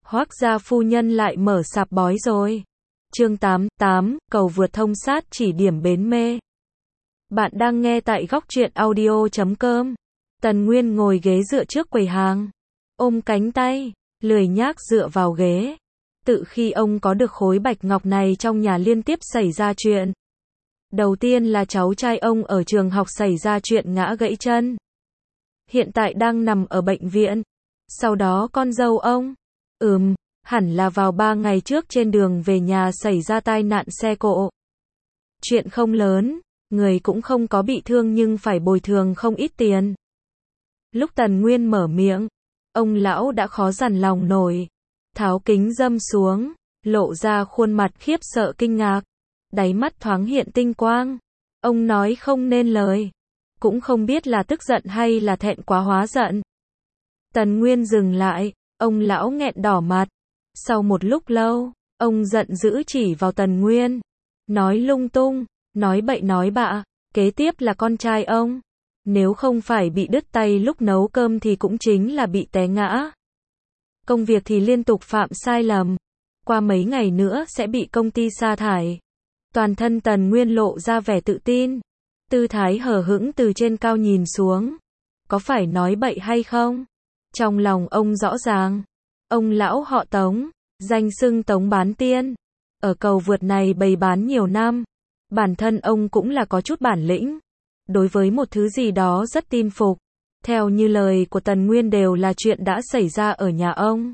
Hoác gia phu nhân lại mở sạp bói rồi. Chương 88, cầu vượt thông sát chỉ điểm bến mê. Bạn đang nghe tại góc truyện audio.com. Tần Nguyên ngồi ghế dựa trước quầy hàng, ôm cánh tay, lười nhác dựa vào ghế. Tự khi ông có được khối bạch ngọc này trong nhà liên tiếp xảy ra chuyện. Đầu tiên là cháu trai ông ở trường học xảy ra chuyện ngã gãy chân. Hiện tại đang nằm ở bệnh viện. Sau đó con dâu ông, hẳn là vào 3 ngày trước trên đường về nhà xảy ra tai nạn xe cộ. Chuyện không lớn, người cũng không có bị thương nhưng phải bồi thường không ít tiền. Lúc Tần Nguyên mở miệng, ông lão đã khó dằn lòng nổi. Tháo kính râm xuống, lộ ra khuôn mặt khiếp sợ kinh ngạc. Đáy mắt thoáng hiện tinh quang. Ông nói không nên lời. Cũng không biết là tức giận hay là thẹn quá hóa giận. Tần Nguyên dừng lại, ông lão nghẹn đỏ mặt. Sau một lúc lâu, ông giận dữ chỉ vào Tần Nguyên. Nói lung tung, nói bậy nói bạ, kế tiếp là con trai ông. Nếu không phải bị đứt tay lúc nấu cơm thì cũng chính là bị té ngã. Công việc thì liên tục phạm sai lầm. Qua mấy ngày nữa sẽ bị công ty sa thải. Toàn thân Tần Nguyên lộ ra vẻ tự tin. Tư thái hờ hững từ trên cao nhìn xuống. Có phải nói bậy hay không? Trong lòng ông rõ ràng. Ông lão họ Tống, danh xưng Tống Bán Tiên. Ở cầu vượt này bày bán nhiều năm. Bản thân ông cũng là có chút bản lĩnh. Đối với một thứ gì đó rất tin phục. Theo như lời của Tần Nguyên đều là chuyện đã xảy ra ở nhà ông.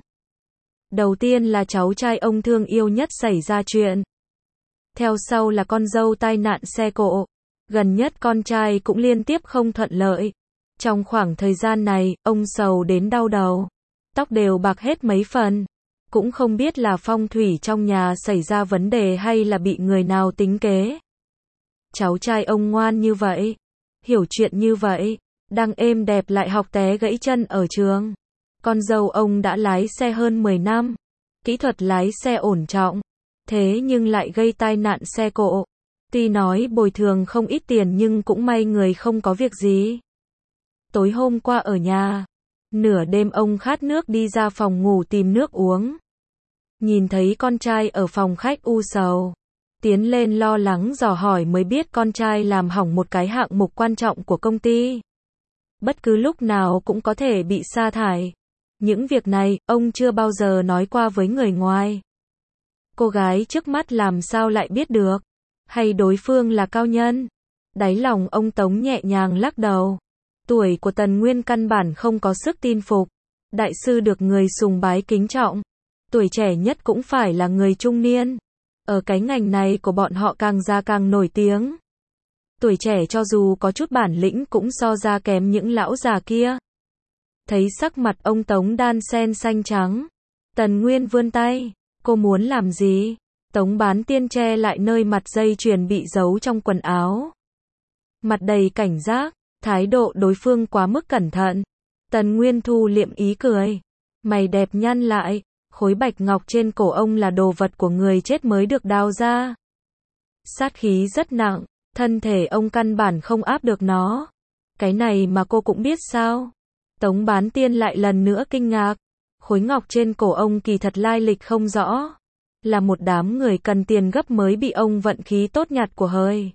Đầu tiên là cháu trai ông thương yêu nhất xảy ra chuyện. Theo sau là con dâu tai nạn xe cộ. Gần nhất con trai cũng liên tiếp không thuận lợi. Trong khoảng thời gian này, ông sầu đến đau đầu. Tóc đều bạc hết mấy phần. Cũng không biết là phong thủy trong nhà xảy ra vấn đề hay là bị người nào tính kế. Cháu trai ông ngoan như vậy, hiểu chuyện như vậy, đang êm đẹp lại học té gãy chân ở trường. Con dâu ông đã lái xe hơn 10 năm. Kỹ thuật lái xe ổn trọng. Thế nhưng lại gây tai nạn xe cộ. Tuy nói bồi thường không ít tiền nhưng cũng may người không có việc gì. Tối hôm qua ở nhà, nửa đêm ông khát nước đi ra phòng ngủ tìm nước uống. Nhìn thấy con trai ở phòng khách u sầu. Tiến lên lo lắng dò hỏi mới biết con trai làm hỏng một cái hạng mục quan trọng của công ty. Bất cứ lúc nào cũng có thể bị sa thải. Những việc này, ông chưa bao giờ nói qua với người ngoài. Cô gái trước mắt làm sao lại biết được? Hay đối phương là cao nhân? Đáy lòng ông Tống nhẹ nhàng lắc đầu. Tuổi của Tần Nguyên căn bản không có sức tin phục. Đại sư được người sùng bái kính trọng. Tuổi trẻ nhất cũng phải là người trung niên. Ở cái ngành này của bọn họ càng già càng nổi tiếng. Tuổi trẻ cho dù có chút bản lĩnh cũng so ra kém những lão già kia. Thấy sắc mặt ông Tống đan sen xanh trắng. Tần Nguyên vươn tay. Cô muốn làm gì? Tống Bán Tiên che lại nơi mặt dây chuyền bị giấu trong quần áo. Mặt đầy cảnh giác, thái độ đối phương quá mức cẩn thận. Tần Nguyên thu liệm ý cười. Mày đẹp nhăn lại, khối bạch ngọc trên cổ ông là đồ vật của người chết mới được đào ra. Sát khí rất nặng, thân thể ông căn bản không áp được nó. Cái này mà cô cũng biết sao? Tống Bán Tiên lại lần nữa kinh ngạc. Khối ngọc trên cổ ông kỳ thật lai lịch không rõ. Là một đám người cần tiền gấp mới bị ông vận khí tốt nhặt của hời.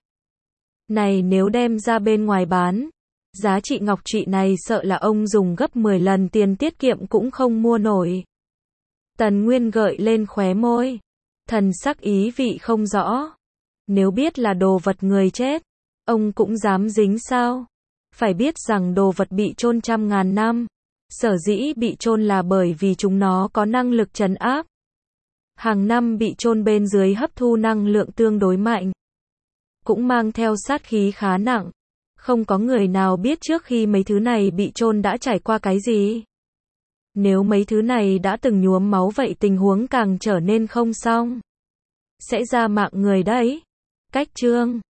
Này nếu đem ra bên ngoài bán, giá trị ngọc trụy này sợ là ông dùng gấp 10 lần tiền tiết kiệm cũng không mua nổi. Tần Nguyên gợi lên khóe môi. Thần sắc ý vị không rõ. Nếu biết là đồ vật người chết, ông cũng dám dính sao? Phải biết rằng đồ vật bị chôn trăm ngàn năm. Sở dĩ bị chôn là bởi vì chúng nó có năng lực trấn áp. Hàng năm bị chôn bên dưới hấp thu năng lượng tương đối mạnh. Cũng mang theo sát khí khá nặng. Không có người nào biết trước khi mấy thứ này bị chôn đã trải qua cái gì. Nếu mấy thứ này đã từng nhuốm máu vậy tình huống càng trở nên không xong. Sẽ ra mạng người đấy. Cách chương